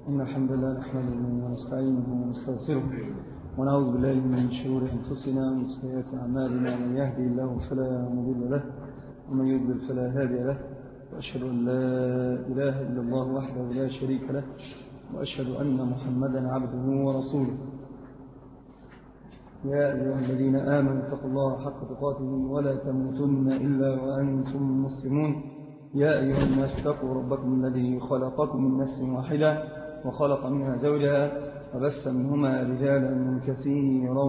إن الحمد لله نحمده ونستعينه ونستغفره ونعوذ بالله من شرور أنفسنا ومن سيئات أعمالنا. من يهدي الله فلا مضل له ومن يضلل فلا هادي له، وأشهد أن لا إله إلا الله وحده لا شريك له، وأشهد أن محمدا عبده ورسوله. يا أيها الذين آمنوا اتقوا الله حق تقاته ولا تموتن إلا وأنتم مسلمون. يا أيها الناس اتقوا ربكم الذي خلقكم من نفس واحدة وخلق منها زوجها وبث منهما رجالا كثيرا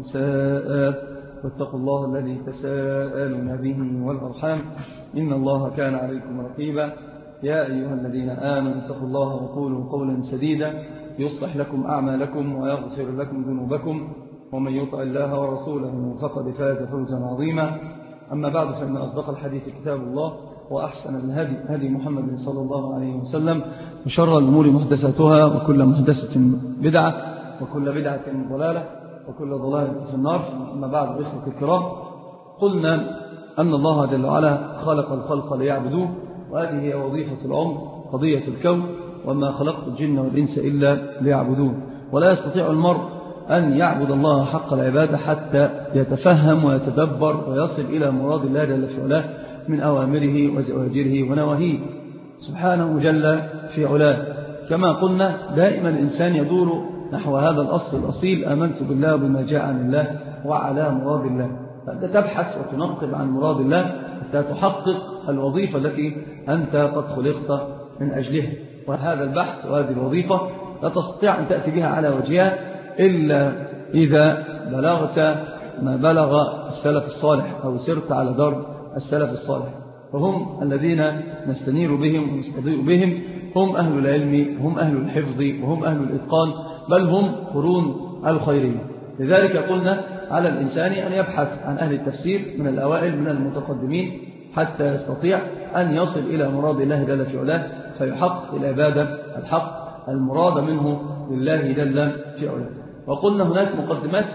ونساء، واتقوا الله الذي تساءلون به والأرحام إن الله كان عليكم رقيبا. يا أيها الذين آمنوا اتقوا الله وقولوا قولا سديدا يصلح لكم أعمالكم ويغفر لكم ذنوبكم، ومن يطع الله ورسوله فقد فاز فوزا عظيما. أما بعد، فإن أصدق الحديث كتاب الله، وأحسن الهدي هدي محمد صلى الله عليه وسلم، وشر الأمور محدثاتها، وكل محدثة بدعة، وكل بدعة ضلالة، وكل ضلالة في النار. أما بعد، إخوة الكرام، قلنا أن الله جل وعلا خلق الخلق ليعبدوه، وهذه هي وظيفة العمر، قضية الكون، وما خلقت الجن والإنس إلا ليعبدون. ولا يستطيع المرء أن يعبد الله حق العبادة حتى يتفهم ويتدبر ويصل إلى مراد الله جل في علاه من أوامره وزواجره ونواهيه سبحانه جل في علاه. كما قلنا، دائما الإنسان يدور نحو هذا الأصل الأصيل: آمنت بالله وبما جاء عن الله وعلى مراد الله. فأنت تبحث وتنقب عن مراد الله حتى تحقق الوظيفة التي أنت قد خلقت من أجلها. وهذا البحث وهذه الوظيفة لا تستطيع أن تأتي بها على وجهها إلا إذا بلغت ما بلغ السلف الصالح، أو سرت على درب السلف الصالح. فهم الذين نستنير بهم ونستضيء بهم، هم أهل العلم، هم أهل الحفظ، وهم أهل الإتقان، بل هم قرون الخيرية. لذلك قلنا على الإنسان أن يبحث عن أهل التفسير من الأوائل من المتقدمين حتى يستطيع أن يصل إلى مراد الله جل في علاه، فيحقق العبادة الحق المراد منه لله جل في علاه. وقلنا هناك مقدمات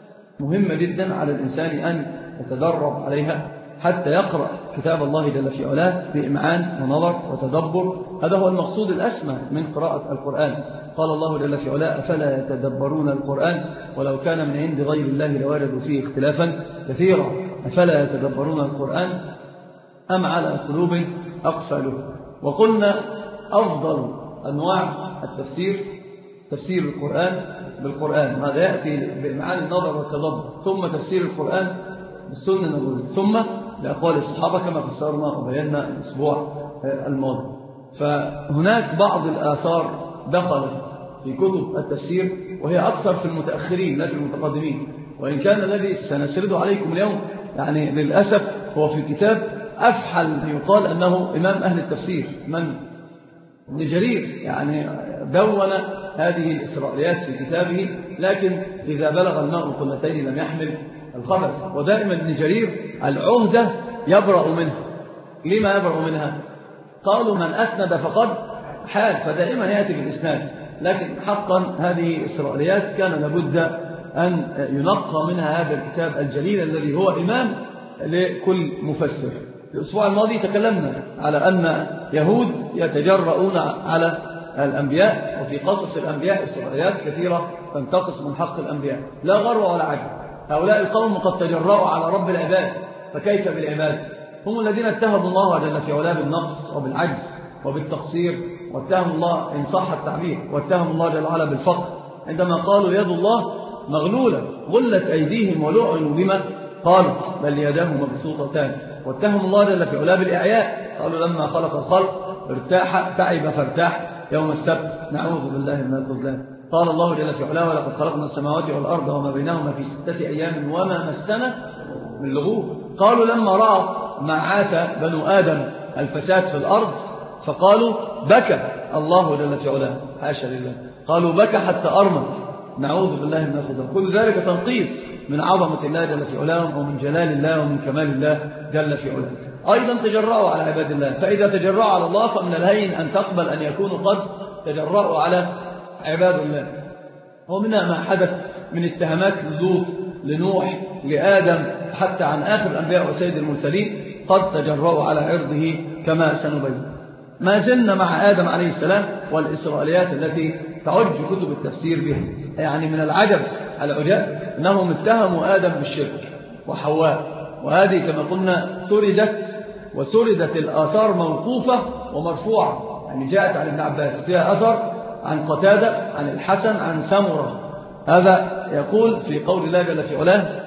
مهمة جدا على الإنسان أن يتدرب عليها حتى يقرأ كتاب الله جل في علاه بإمعان ونظر وتدبر. هذا هو المقصود الأسمى من قراءة القرآن. قال الله جل في علاه: أفلا يتدبرون القرآن ولو كان من عند غير الله لوجدوا فيه اختلافا كثيرا. أفلا يتدبرون القرآن أم على قلوب أقفالها. وقلنا أفضل أنواع التفسير تفسير القرآن بالقرآن، هذا يأتي بإمعان النظر والتدبر، ثم تفسير القرآن بالسنة النبوية، ثم لأقوال الصحابة كما فسرنا وبينا الأسبوع الماضي. فهناك بعض الآثار دخلت في كتب التفسير، وهي أكثر في المتأخرين لا في المتقدمين. وإن كان الذي سنسرده عليكم اليوم يعني للأسف هو في كتاب أفحل يقال أنه إمام أهل التفسير، من ابن جرير، يعني دون هذه الإسرائيليات في كتابه، لكن إذا بلغ الماء قلتين لم يحمل الخبث. ودائما ابن جرير العهدة يبرأ منها. لما يبرأ منها؟ قالوا من أسند فقد حال، فدائما يأتي بالإسناد. لكن حقا هذه إسرائيليات كان لابد أن ينقى منها هذا الكتاب الجليل الذي هو إمام لكل مفسر. الأسبوع الماضي تكلمنا على أن يهود يتجرؤون على الأنبياء، وفي قصص الأنبياء إسرائيليات كثيرة تنتقص من حق الأنبياء، لا غرو ولا عجب. هؤلاء القوم قد تجرؤوا على رب العباد، فكيف بالعباد؟ هم الذين اتهموا الله جل في علاه بالنقص وبالعجز وبالتقصير، واتهموا الله إن صح التعبير، واتهموا الله جل وعلا بالفقر عندما قالوا يد الله مغلولة غلت أيديهم ولعنوا بما قالوا بل يداه مبسوطتان. واتهموا الله جل في علاه بالإعياء، قالوا لما خلق الخلق ارتاح تعب فارتاح يوم السبت، نعوذ بالله من الخذلان. قال الله جل في علاه: ولقد خلقنا السماوات والأرض وما بينهما في 6 أيام وما مسنا من لغوب. قالوا لما رأى ما عاث بنو آدم الفساد في الأرض فقالوا بكى الله جل في علاه، حاشا لله، قالوا بكى حتى أرمت، نعوذ بالله من الخذلان. كل ذلك تنقيص من عظمة الله جل في علاه، ومن جلال الله، ومن كمال الله جل في علاه. أيضا تجرأوا على عباد الله، فإذا تجرأوا على الله فمن الهين أن تقبل أن يكونوا قد تجرأوا على عباد الله. ومنها ما حدث من اتهامات للوط، لنوح، لآدم، حتى عن آخر الأنبياء وسيد المرسلين، قد تجرأوا على عرضه كما سنبين. ما زلنا مع آدم عليه السلام والإسرائيليات التي تعج كتب التفسير بها. يعني من العجب العجاب أنهم اتهموا آدم بالشرك وحواء، وهذه كما قلنا سردت الآثار موقوفة ومرفوعة. يعني جاءت عن ابن عباس فيها أثر عن قتادة عن الحسن عن سمرة. هذا يقول في قول الله جل في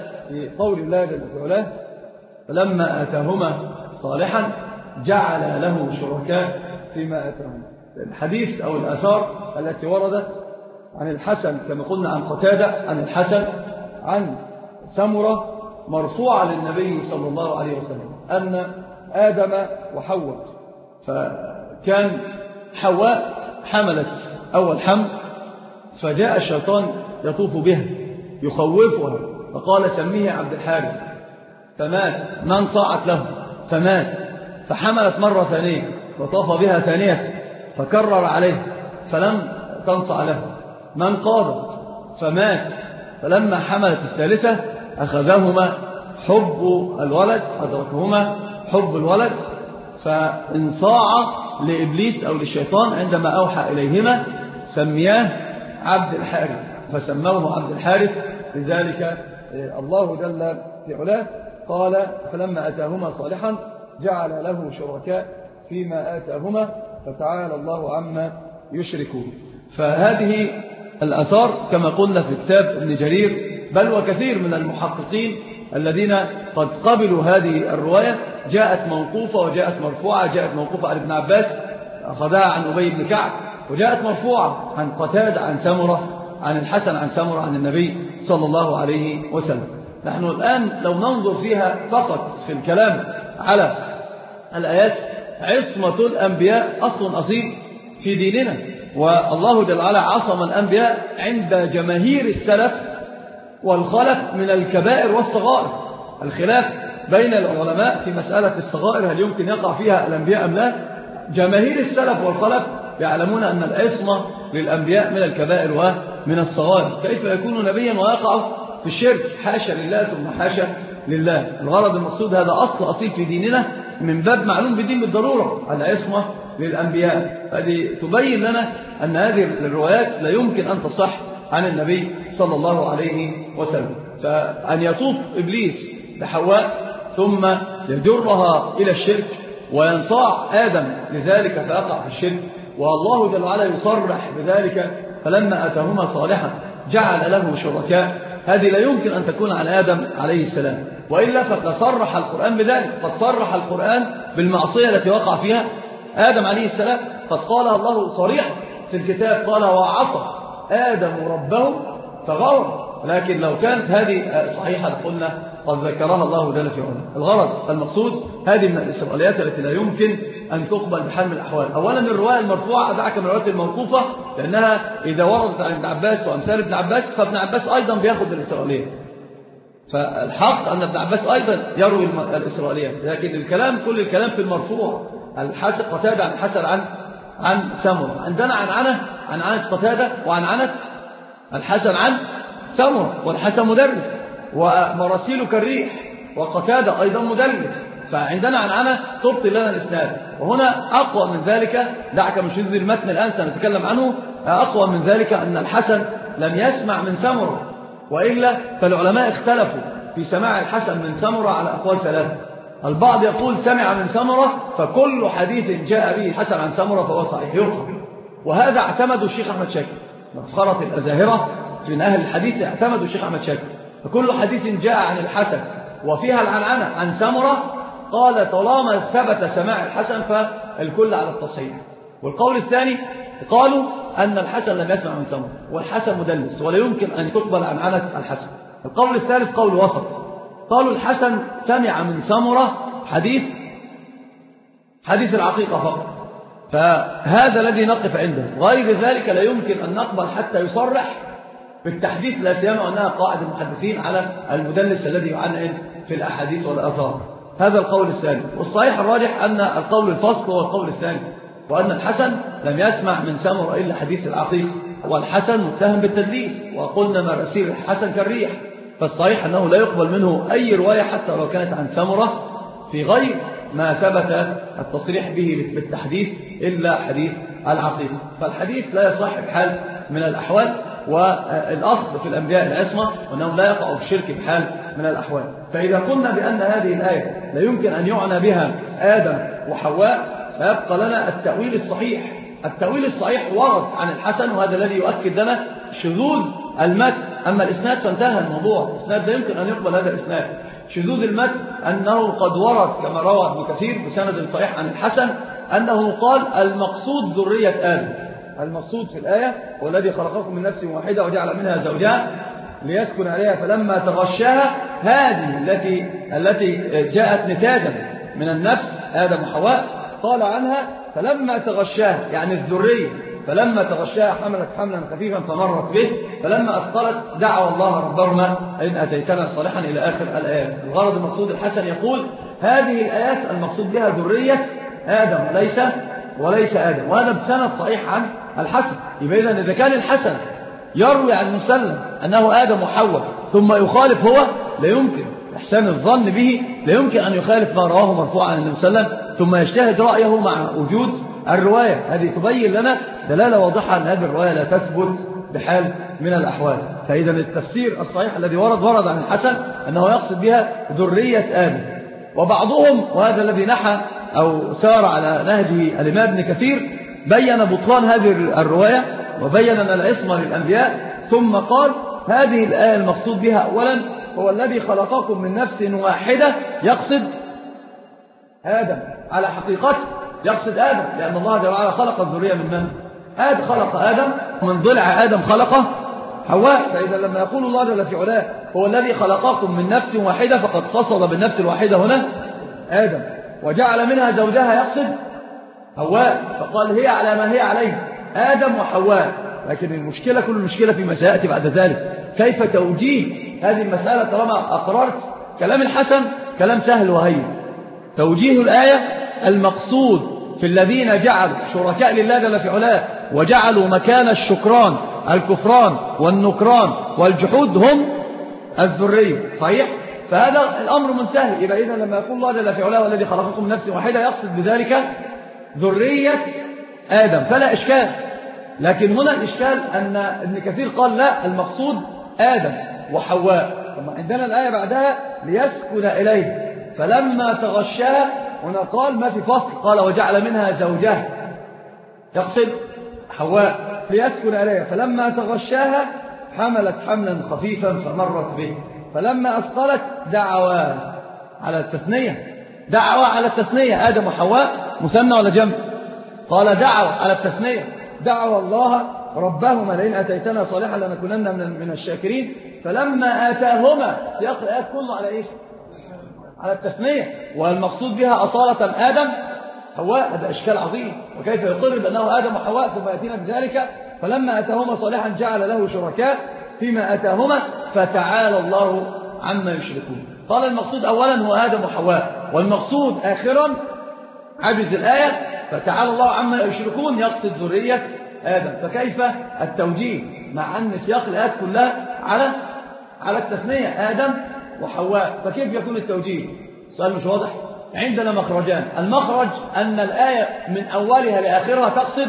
علاه فلما آتاهما صالحا جعل له شركاء فيما آتاهما. الحديث أو الآثار التي وردت عن الحسن كما قلنا عن قتادة عن الحسن عن سمرة مرفوعة للنبي صلى الله عليه وسلم أن آدم وحواء، فكان حواء حملت أول حمل، فجاء الشيطان يطوف بها يخوفها فقال سميه عبد الحارث، فمات. من صاعت له فمات، فحملت مرة ثانية وطاف بها ثانية فكرر عليه فلم تنصع له. من قاضت فمات، فلما حملت الثالثة أخذهما أدركهما حب الولد، فانصاع لإبليس أو للشيطان عندما أوحى إليهما سمياه عبد الحارث، فسموه عبد الحارث. لذلك الله جل في علاه قال فلما أتاهما صالحا جعل له شركاء فيما آتاهما فتعالى الله عما يشركون. فهذه الآثار كما قلنا في كتاب ابن جرير بل وكثير من المحققين الذين قد قبلوا هذه الرواية جاءت موقوفة وجاءت مرفوعة. جاءت موقوفة عن ابن عباس أخذها عن أبي بن كعب، وجاءت مرفوعة عن قتادة عن سمرة عن الحسن عن سمرة عن النبي صلى الله عليه وسلم. نحن الآن لو ننظر فيها فقط في الكلام على الآيات، عصمة الأنبياء أصل أصيل في ديننا، والله جل وعلا عصم الأنبياء عند جماهير السلف والخلف من الكبائر والصغائر. الخلاف بين العلماء في مسألة الصغائر هل يمكن يقع فيها الأنبياء أم لا، جماهير السلف والخلف يعلمون أن العصمة للأنبياء من الكبائر ومن الصغائر. كيف يكون نبيا ويقع في الشرك؟ حاشا لله ثم حاشا لله. الغرض المقصود هذا أصل أصيل في ديننا من باب معلوم بدين بالضرورة، العصمة للأنبياء. هذه تبين لنا أن هذه الروايات لا يمكن أن تصح عن النبي صلى الله عليه وسلم. فأن يطوف إبليس بحواء ثم يجرها إلى الشرك وينصاع آدم لذلك فيقع في الشرك، والله جل وعلا يصرح بذلك فلما أتاهما صالحا جعل له شركاء، هذه لا يمكن أن تكون عن آدم عليه السلام، وإلا فقد صرح القرآن بذلك. قد صرح القرآن بالمعصية التي وقع فيها آدم عليه السلام، قد قالها الله صريحا في الكتاب، قال وعصى آدم ربه فغوى. لكن لو كانت هذه صحيحة قلنا قد ذكرها الله جل في علاه. الغرض المقصود هذه من الإسرائيليات التي لا يمكن أن تقبل بحال من الأحوال. أولا الرواية المرفوعة دعك من الروايات الموقوفة، لأنها إذا وردت عن ابن عباس وأمثال ابن عباس فابن عباس أيضا بيأخذ بالإسرائيليات، فالحق أن ابن عباس أيضا يروي الإسرائيليات، لكن الكلام كل الكلام في المرفوع. الحسن قتادة عن الحسن عن سمرة، عندنا عن عنة قتادة وعن عنة الحسن عن سمرة، والحسن مدرس ومراسيله كالريح، وقتادة أيضا مدرس، فعندنا عنة تبطل لنا الإسناد. وهنا أقوى من ذلك، دعك من شذ المتن الآن سنتكلم عنه، أقوى من ذلك أن الحسن لم يسمع من سمرة، وإلا فالعلماء اختلفوا في سماع الحسن من سمرة على أقوال ثلاثة. البعض يقول سمع من سمرة فكل حديث جاء به الحسن عن سمرة فهو صحيح يقبل، وهذا اعتمده الشيخ أحمد شاكر، مفخرة الأزاهرة من أهل الحديث اعتمدوا الشيخ أحمد شاكر. فكل حديث جاء عن الحسن وفيها العنعنة عن سمرة قال طالما ثبت سماع الحسن فالكل على التصحيح. والقول الثاني قالوا أن الحسن لم يسمع من سمرة والحسن مدلس ولا يمكن أن تقبل عنعنة الحسن. القول الثالث قول وسط، قالوا الحسن سمع من سمرة حديث العقيقة فقط، فهذا الذي نقف عنده، غير ذلك لا يمكن أن نقبل حتى يصرح بالتحديث، لا سيما أنها قاعدة المحدثين على المدلس الذي يعنعن في الأحاديث والآثار. هذا القول الثاني. والصحيح الراجح أن القول الفصل هو القول الثاني، وأن الحسن لم يسمع من سمرة إلا حديث العقيقة، والحسن متهم بالتدليس، وقلنا مراسيل الحسن كالريح، فالصحيح أنه لا يقبل منه أي رواية حتى لو كانت عن سمرة في غير ما ثبت التصريح به بالتحديث إلا حديث العقيقة. فالحديث لا يصح بحال من الأحوال، والأصل في الأنبياء العصمة وأنهم لا يقعوا في الشرك بحال من الأحوال. فإذا قلنا بأن هذه الآية لا يمكن أن يعنى بها آدم وحواء، فيبقى لنا التأويل الصحيح. التأويل الصحيح ورد عن الحسن، وهذا الذي يؤكد لنا شذوذ المتن. أما الإسناد فانتهى الموضوع، الإسناد لا يمكن أن يقبل هذا الإسناد. شذوذ المتن أنه قد ورد كما روى ابن كثير بسند صحيح عن الحسن أنه قال المقصود ذرية آدم. المقصود في الآية هو الذي خلقكم من نفس واحدة وجعل منها زوجها ليسكن عليها فلما تغشاها، هذه التي جاءت نتاجا من النفس آدم وحواء، قال عنها فلما تغشاها يعني الذرية، فلما تغشاها حملت حملا خفيفا فمرت به، فلما أثقلت دعوا الله ربهما إن أتيتنا صالحا إلى آخر الآيات. الغرض المقصود الحسن يقول هذه الآيات المقصود بها ذرية آدم وليس آدم، وهذا بسند صحيح عن الحسن. يبقى إذا كان الحسن يروي عن مسلم أنه آدم وحواء ثم يخالف هو، لا يمكن إحسان الظن به، لا يمكن أن يخالف ما رواه مرفوعا عن النبي صلى الله عليه وسلم ثم يجتهد رأيه مع وجود الرواية. هذه تبين لنا دلالة واضحة أن هذه الرواية لا تثبت بحال من الأحوال. فإذا التفسير الصحيح الذي ورد عن الحسن أنه يقصد بها ذرية آدم. وبعضهم، وهذا الذي نحى أو سار على نهجه الإمام ابن كثير، بين بطلان هذه الرواية وبين أن العصمة للأنبياء، ثم قال هذه الآية المقصود بها أولا هو الذي خلقكم من نفس واحدة، يقصد آدم على حقيقته، يقصد آدم، لأن الله جل وعلا خلق الذرية من من؟ آدم، خلق آدم من ضلع آدم خلقه حواء. فإذا لما يقول الله جل في علاه هو الذي خلقكم من نفس واحدة، فقد قصد بالنفس الواحدة هنا آدم، وجعل منها زوجها يقصد حواء، فقال هي على ما هي عليه آدم وحواء. لكن المشكلة كل المشكلة فيما سيأتي بعد ذلك، كيف توجيه هذه المسألة طالما أقررت كلام الحسن كلام سهل وهين. توجيه الآية المقصود في الذين جعلوا شركاء لله جل في علاه وجعلوا مكان الشكران الكفران والنكران والجحود هم الذرية، صحيح؟ فهذا الأمر منتهي. يبقى إذن لما يقول الله جل في علاه والذي خلقكم من نفس واحدة يقصد بذلك ذرية آدم، فلا إشكال. لكن هنا الإشكال أن ابن كثير قال لا، المقصود آدم وحواء. ثم عندنا الآية بعدها ليسكن إليه فلما تغشاها، هنا قال ما في فصل، قال وجعل منها زوجها، يقصد حواء. ليسكن إليه فلما تغشاها حملت حملا خفيفا فمرت به، فلما أثقلت دعوا على التثنية آدم وحواء، مثنى ولا جمع؟ قال دعوا على التثنية، دعوا الله ربهما لئن أتيتنا صالحا لنكونن من الشاكرين. فلما آتاهما، سياق الآيات كله على إيش؟ على التثنية، والمقصود بها أصالة آدم حواء. هذا إشكال عظيم، وكيف يقر بأنه آدم وحواء ثم يأتينا بذلك فلما آتاهما صالحا جعل له شركاء فيما آتاهما فتعالى الله عما يشركون. قال المقصود أولا هو آدم وحواء، والمقصود آخرا عجز الآية فتعالى الله عما يشركون، يقصد ذرية آدم. فكيف التوجيه مع أن سياق الآيات كلها على التثنية آدم وحواء؟ فكيف يكون التوجيه؟ السؤال مش واضح. عندنا مخرجان، المخرج أن الآية من أولها لآخرها تقصد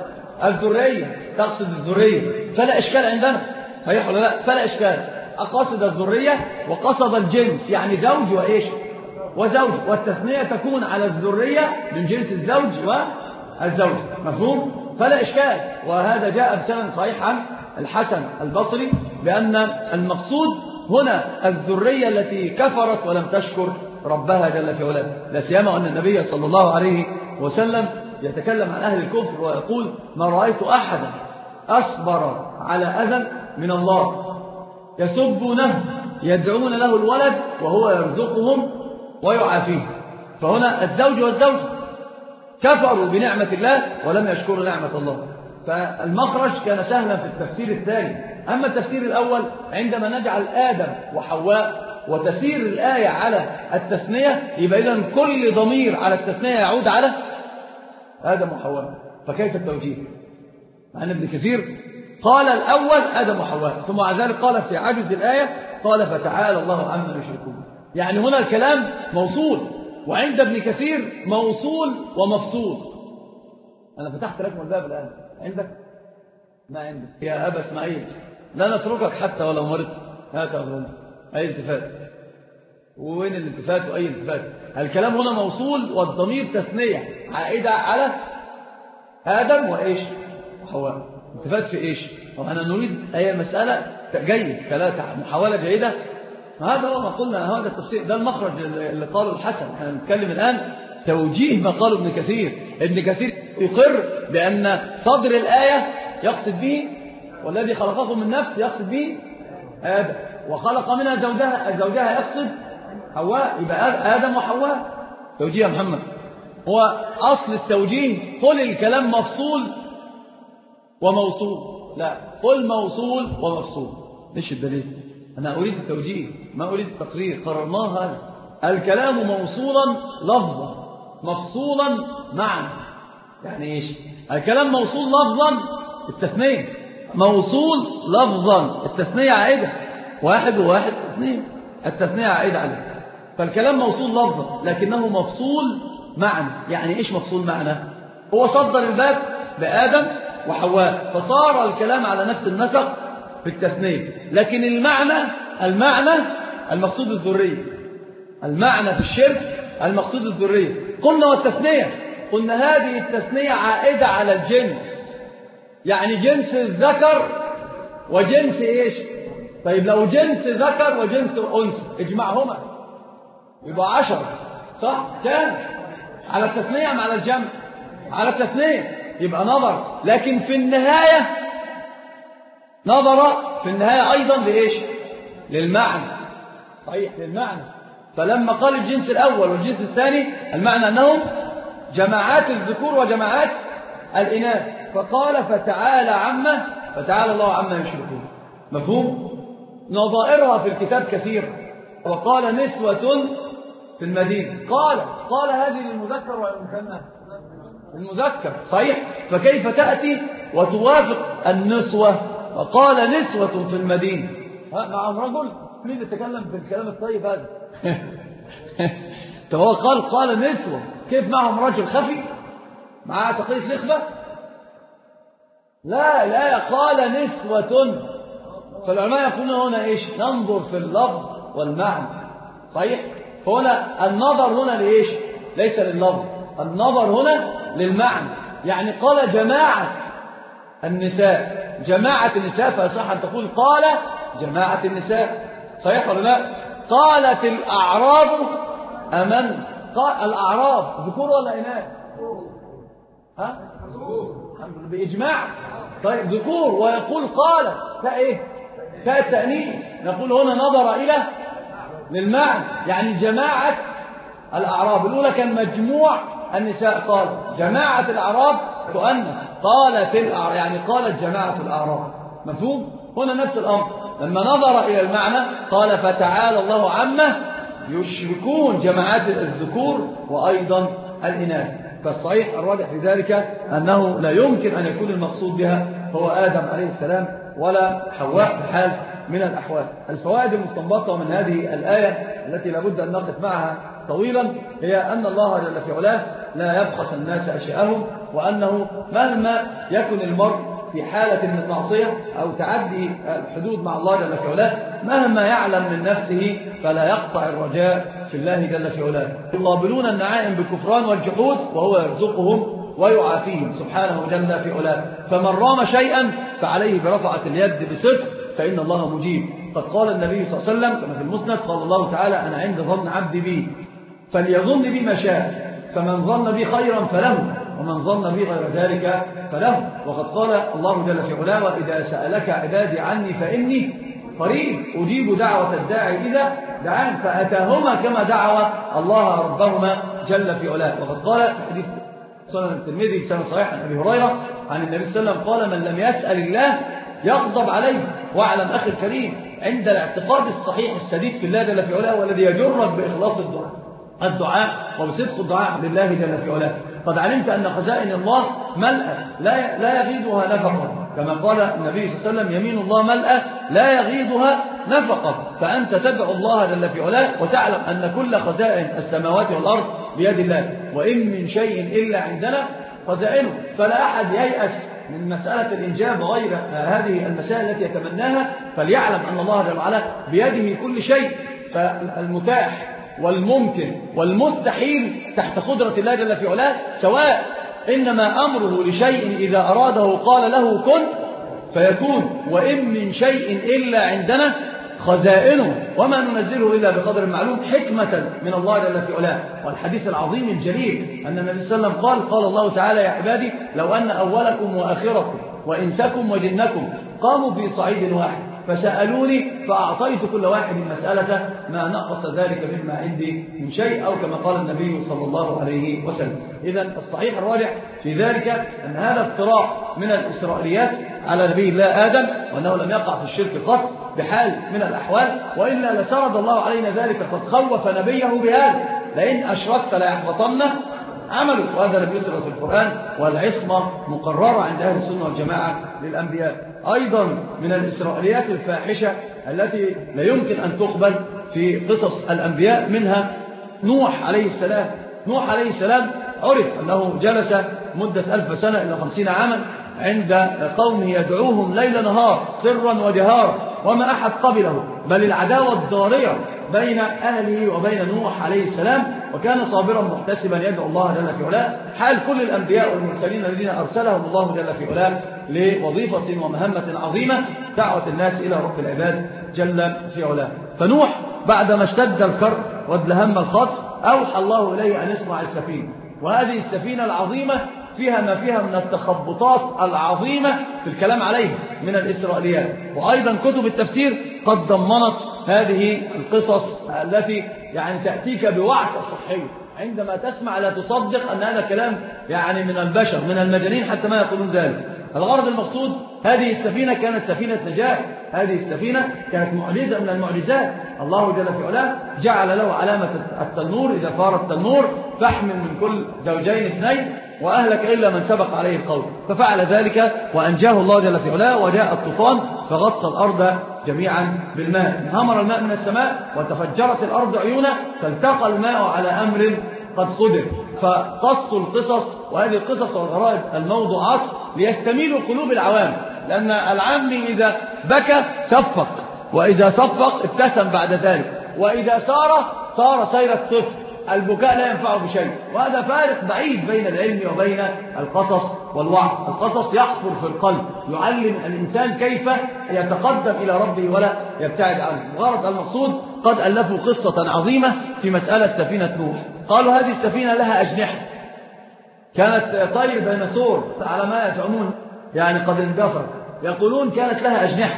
الذرية، فلا إشكال عندنا، صحيح ولا لا؟ فلا إشكال، أقصد الذرية وقصد الجنس، يعني زوج وإيش وزوج، والتثنية تكون على الذرية من جنس الزوج والزوج، مفهوم؟ فلا إشكال. وهذا جاء بسند صحيح عن الحسن البصري بأن المقصود هنا الذرية التي كفرت ولم تشكر ربها جل في علاه، لا سيما أن النبي صلى الله عليه وسلم يتكلم عن أهل الكفر ويقول ما رأيت أحدا أصبر على أذى من الله، يسبونه يدعون له الولد وهو يرزقهم ويعافيه. فهنا الزوج والزوج كفروا بنعمة الله ولم يشكروا نعمة الله. فالمخرج كان سهلا في التفسير الثاني. أما التفسير الأول عندما نجعل آدم وحواء وتسير الآية على التثنية، يبقى إذن كل ضمير على التثنية يعود على آدم وحواء، فكيف التوجيه؟ مع أن ابن كثير قال الأول آدم وحواء، ثم بعد ذلك قال في عجز الآية قال فتعالى الله عما يشركون. يعني هنا الكلام موصول، وعند ابن كثير موصول ومفصول. أنا فتحت لكم الباب الآن، عندك؟ ما عندك يا أبا إسماعيل، لا نتركك حتى ولو مرضت. هات أبدا أي التفات، وين الالتفات وأي التفات؟ الكلام هنا موصول والضمير تثنية عائدة على آدم وإيش؟ وحواء. التفات في إيش؟ وأنا نريد أي مسألة جيد ثلاثة محاولة جيدة. هذا هو ما قلنا، هذا التفسير، ده المخرج اللي قاله الحسن. احنا نتكلم الآن توجيه ما قاله ابن كثير. ابن كثير يقر بأن صدر الآية يقصد به والذي خلقكم من نفس يقصد به آدم، وخلق منها زوجها يقصد حواء، يبقى آدم وحواء. توجيه يا محمد هو أصل التوجيه. قل الكلام مفصول وموصول، لا قل موصول ومفصول. ليش الدليل؟ أنا أريد التوجيه ما أريد التقرير، قررناه. هذا الكلام موصولا لفظا مفصولا معنى. يعني إيش؟ الكلام موصول لفظا التثنية، موصول لفظا التثنية عائدة، واحد وواحد اثنين، التثنية عائدة عليه. فالكلام موصول لفظا لكنه مفصول معنى. يعني إيش مفصول معنى؟ هو صدر الباب بآدم وحواء فصار الكلام على نفس النسق في التثنية، لكن المعنى المقصود الذرية. المعنى في الشرك المقصود الذرية. قلنا والتثنية، قلنا هذه التثنية عائدة على الجنس، يعني جنس الذكر وجنس إيش؟ طيب لو جنس ذكر وجنس أنثى اجمعهما يبقى 10، صح؟ كام؟ على التثنية أم على الجمع؟ على التثنية، يبقى نظر. لكن في النهاية نظر في النهاية أيضا لإيش؟ للمعنى. صحيح، للمعنى. فلما قال الجنس الأول والجنس الثاني المعنى أنهم جماعات الذكور وجماعات الإناث، فقال فتعالى الله عما يشركون. مفهوم؟ نظائرها في الكتاب كثيرة. وقال نسوة في المدينة، قال هذه للمذكر والمثنى؟ المذكر، صحيح. فكيف تأتي وتوافق النسوة؟ وقال نسوة في المدينة معهم رجل؟ مين يتكلم بالكلام الطيب هذا؟ هو قال نسوة، كيف معهم رجل خفي مع تقييد لخفة؟ لا قال نسوة. فالعلماء يقولون هنا إيش؟ ننظر في اللفظ والمعنى، صحيح. فهنا النظر هنا لإيش؟ ليس لللفظ، النظر هنا للمعنى. يعني قال جماعة النساء، فصح أن تقول قال جماعة النساء، صحيح ولا لا؟ قالت الأعراب أمن. قال الأعراب ذكور ولا إناث؟ بإجماع. طيب ذكور، ويقول قالت كإيه؟ كالتأنيث. نقول هنا نظر إلى للمعنى، يعني جماعة الأعراب. الأولى كان مجموع النساء، قال جماعة الأعراب تؤنث، يعني قالت جماعة الأعراب. مفهوم؟ هنا نفس الأمر. لما نظر إلى المعنى قال فتعالى الله عما يشركون، جماعات الذكور وأيضا الإناث. فالصحيح الراجح في ذلك أنه لا يمكن أن يكون المقصود بها هو آدم عليه السلام ولا حواء بحال من الأحوال. الفوائد المستنبطة من هذه الآية التي لابد أن نقف معها طويلا هي أن الله جل في علاه لا يبخس الناس أشياءهم، وأنه مهما يكن المرء في حالة من المعصية أو تعدي الحدود مع الله جل في علاه، مهما يعلم من نفسه فلا يقطع الرجاء في الله جل في علاه. يقابلون النعائم بالكفران والجحود وهو يرزقهم ويعافيهم سبحانه جل في علاه. فمن رام شيئا فعليه برفعة اليد بصدق فإن الله مجيب. قد قال النبي صلى الله عليه وسلم كما في المسند، قال الله تعالى أنا عند ظن عبدي بي فليظن بي ما شاء، فمن ظن بي خيرا فله ومن ظن بي غير ذلك فله. وقد قال الله جل في علاه وإذا سألك عبادي عني فإني قريب أجيب دعوة الداعي إذا دعان، فأتاهما كما دعوا الله ربهما جل في علاه. وقد قال في حديث سنن الترمذي سنة صحيح عن أبي هريرة عن النبي صلى الله عليه وسلم قال من لم يسأل الله يغضب عليه. واعلم أخي الكريم عند الاعتقاد الصحيح السديد في الله جل في علاه والذي يجرك بإخلاص الدعاء وبصدق الدعاء لله جل في علاه، قد علمت أن خزائن الله ملأة لا يغيضها نفقا كما قال النبي صلى الله عليه وسلم: يمين الله ملأى لا يغيضها نفقة. فأنت تدعو الله جل في علاه وتعلم أن كل خزائن السماوات والأرض بيد الله، وإن من شيء إلا عندنا خزائنه. فلا أحد ييأس من مسألة الإنجاب غير هذه المسائل التي يتمناها، فليعلم أن الله جل وعلا بيده كل شيء. فالمتاح والممكن والمستحيل تحت قدرة الله جل في علاه سواء، إنما أمره لشيء إذا أراده قال له كن فيكون. وإن من شيء إلا عندنا خزائنه وما ننزله إلا بقدر معلوم، حكمة من الله جل في علاه. والحديث العظيم الجليل أن النبي صلى الله عليه وسلم قال الله تعالى: يا عبادي لو أن أولكم وآخركم وإنسكم وجنكم قاموا في صعيد واحد فسألوني فأعطيت كل واحد مسألة ما نقص ذلك مما عندي من شيء، أو كما قال النبي صلى الله عليه وسلم. إذن الصحيح الراجح في ذلك أن هذا افتراء من الإسرائيليات على نبي الله آدم، وأنه لم يقع في الشرك قط بحال من الأحوال، وإلا لسرد الله علينا ذلك قد خوف نبيه بهذا: لئن أشركت ليحبطن عمله. وهذا لم يسر في القرآن، والعصمة مقررة عند أهل السنة والجماعة للأنبياء. أيضا من الإسرائيليات الفاحشة التي لا يمكن أن تقبل في قصص الأنبياء منها نوح عليه السلام. نوح عليه السلام عرف أنه جلس مدة 1000 سنة إلى 50 عاما عند قومه يدعوهم ليل نهار سرا وجهارا، وما أحد قبله، بل العداوة الضارية بين أهله وبين نوح عليه السلام، وكان صابرا محتسبا يدعو الله جل في علاه، حال كل الأنبياء والمرسلين الذين أرسلهم الله جل في علاه لوظيفة ومهمة عظيمة: دعوة الناس إلى رب العباد جل في علاه. فنوح بعدما اشتد الكرب وازدهم الخطف أوحى الله إليه أن يصنع السفينة، وهذه السفينة العظيمة فيها ما فيها من التخبطات العظيمة في الكلام عليه من الإسرائيليات. وأيضا كتب التفسير قد ضمنت هذه القصص التي تأتيك بوعكة صحية، عندما تسمع لا تصدق أن هذا كلام من البشر من المجانين حتى ما يقولون ذلك. الغرض المقصود: هذه السفينة كانت سفينة نجاة، هذه السفينة كانت معجزة من المعجزات. الله جل في علاه جعل له علامة التنور، إذا فار التنور فاحمل من كل زوجين 2 وأهلك إلا من سبق عليه القول، ففعل ذلك وأنجاه الله جل في علاه. وجاء الطوفان فغطى الأرض جميعا بالماء، انهمر الماء من السماء وتفجرت الأرض عيونا، فالتقى الماء على أمر قد قدر. فقصوا القصص، وهذه القصص والغرائب الموضوعات ليستميلوا قلوب العوام، لأن العام إذا بكى صفق، وإذا صفق ابتسم بعد ذلك، وإذا صار سير الطفل، البكاء لا ينفعه بشيء. وهذا فارق بعيد بين العلم وبين القصص والوعظ. القصص يحفر في القلب، يعلم الإنسان كيف يتقدم إلى ربه ولا يبتعد عنه. الغرض المقصود: قد ألفوا قصة عظيمة في مسألة سفينة نوح. قالوا هذه السفينة لها أجنحة، كانت طير ديناصور على ما يزعمون، قد اندثر. يقولون كانت لها أجنحة،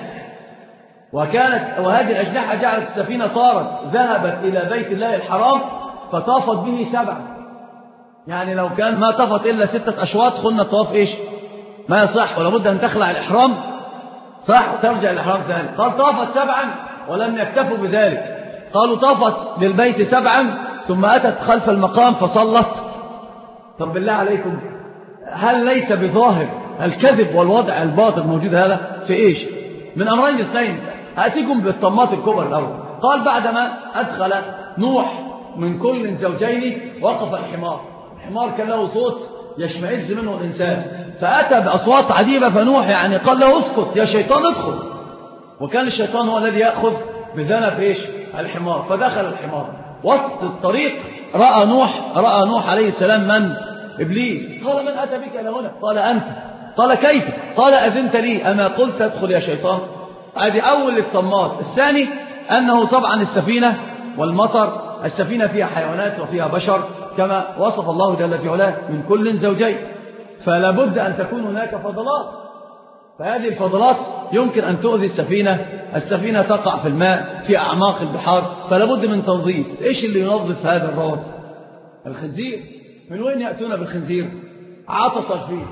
وهذه الأجنحة جعلت السفينة طارت، ذهبت إلى بيت الله الحرام فطافت به 7. لو كان ما طافت إلا 6 أشواط قلنا طواف ما يصح، ولابد أن تخلع الإحرام صح وترجع الإحرام ثاني. قال طافت 7 ولم يكتفوا بذلك، قالوا طافت للبيت 7 ثم أتت خلف المقام فصلت. طب بالله عليكم، هل ليس بظاهر الكذب والوضع الباطل موجود هذا في من أمرين 2؟ هأتيكم بالطمات الكبر الأول. قال بعدما أدخل نوح من كل زوجين وقف الحمار كان له صوت يشمئز منه الإنسان، فأتى بأصوات عجيبة. فنوح قال له: اسكت يا شيطان ادخل. وكان الشيطان هو الذي يأخذ بذنب الحمار. فدخل الحمار وسط الطريق، رأى نوح عليه السلام من؟ إبليس. قال: من أتى بك إلى هنا؟ قال: أنت. قال: كيف؟ قال: أذنت لي أما قلت ادخل يا شيطان؟ هذه أول الطمات. الثاني أنه طبعا السفينة والمطر، السفينة فيها حيوانات وفيها بشر كما وصف الله جل في علاه من كل زوجين، فلا بد أن تكون هناك فضلات، فهذه الفضلات يمكن أن تؤذي السفينة تقع في الماء في أعماق البحار، فلا بد من تنظيف. إيش اللي ينظف هذا الروث؟ الخنزير. من وين يأتون بالخنزير؟ عطس الفيل،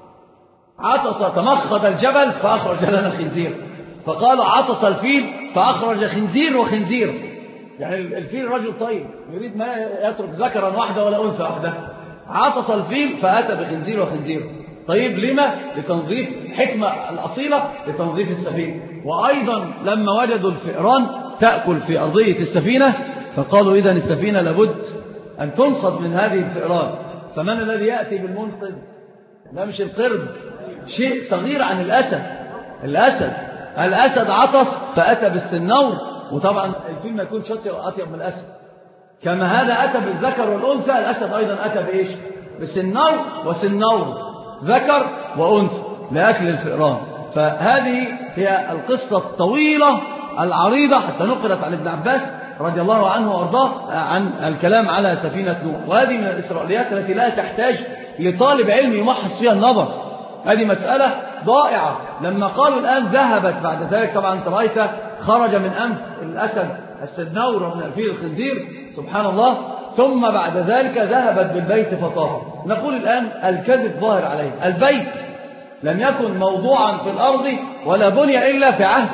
تمخض الجبل فأخرج لنا خنزير، فقالوا عطس الفيل فأخرج خنزير وخنزير. الفيل رجل طيب يريد ما يترك ذكرا واحدة ولا أنثى واحدة. عطس الفيل فأتى بخنزير وخنزير. طيب لما؟ لتنظيف حكمة الأصيلة لتنظيف السفينة. وأيضا لما وجدوا الفئران تأكل في أرضية السفينة فقالوا إذن السفينة لابد أن تنقذ من هذه الفئران. فمن الذي يأتي بالمنقذ؟ لا مش القرد، شيء صغير عن الأسد. الأسد عطس فأتى بالسنور، وطبعا الفيل ما يكون شاطر أطيب من الأسد. كما هذا أتى بالذكر والأنثى، الأسد أيضا أتى بإيش؟ بالسنور، وسنور ذكر وأنثى لأكل الفئران. فهذه هي القصة الطويلة العريضة حتى نقلت عن ابن عباس رضي الله عنه وارضاه عن الكلام على سفينة نوح. وهذه من الإسرائيليات التي لا تحتاج لطالب علم يمحص فيها النظر، هذه مسألة ضائعة. لما قالوا الآن ذهبت بعد ذلك، طبعا أنت رأيت خرج من أنف الأسد السنور ومن الفيل الخنزير سبحان الله، ثم بعد ذلك ذهبت بالبيت فطافت. نقول الآن الكذب ظاهر عليه. البيت لم يكن موضوعا في الأرض ولا بني إلا في عهد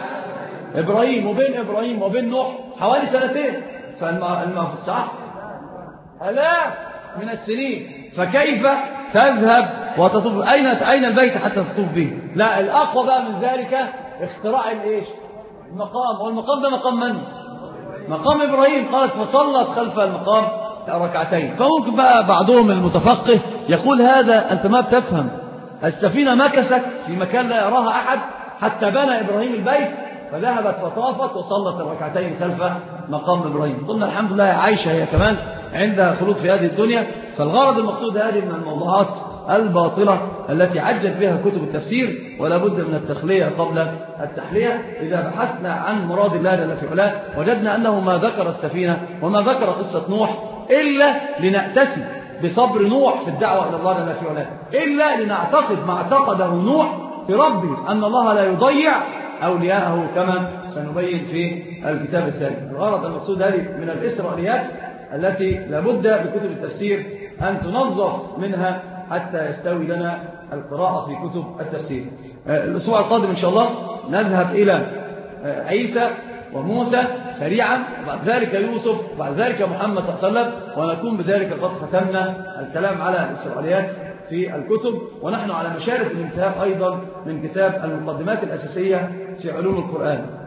إبراهيم وبين نوح حوالي 2 سنين، فالمفصح آلاف من السنين. فكيف تذهب وتطوف؟ أين البيت حتى تطوف به؟ لا، الأقوى بقى من ذلك اختراع المقام. والمقام ده مقام من؟ مقام إبراهيم. قالت فصلت خلف المقام ركعتين. فممكن بقى بعضهم المتفقه يقول هذا أنت ما بتفهم، السفينة مكست في مكان لا يراها أحد حتى بنى إبراهيم البيت، فذهبت فطافت وصلت الركعتين خلف مقام إبراهيم. قلنا الحمد لله عايشة هي كمان عندها خلود في هذه الدنيا. فالغرض المقصود هذه من الموضوعات الباطلة التي عجت بها كتب التفسير، ولا بد من التخلية قبل التحلية. إذا بحثنا عن مراد الله جل في علاه وجدنا أنه ما ذكر السفينة وما ذكر قصة نوح إلا لنأتسي بصبر نوح في الدعوة إلى الله جل في علاه، إلا لنعتقد ما اعتقده نوح في ربه أن الله لا يضيع أولياءه كما سنبين في الكتاب الثاني. الغرض المقصود هذه من الإسرائيليات التي لابد بكتب التفسير أن تنظف منها حتى يستوي لنا القراءة في كتب التفسير. الأسبوع القادم إن شاء الله نذهب إلى عيسى وموسى سريعا، وبعد ذلك يوسف، وبعد ذلك محمد صلى الله عليه وسلم، ونكون بذلك قد ختمنا الكلام على الإسرائيليات في الكتب. ونحن على مشارف الانتهاء أيضا من كتاب المقدمات الأساسية في علوم القرآن.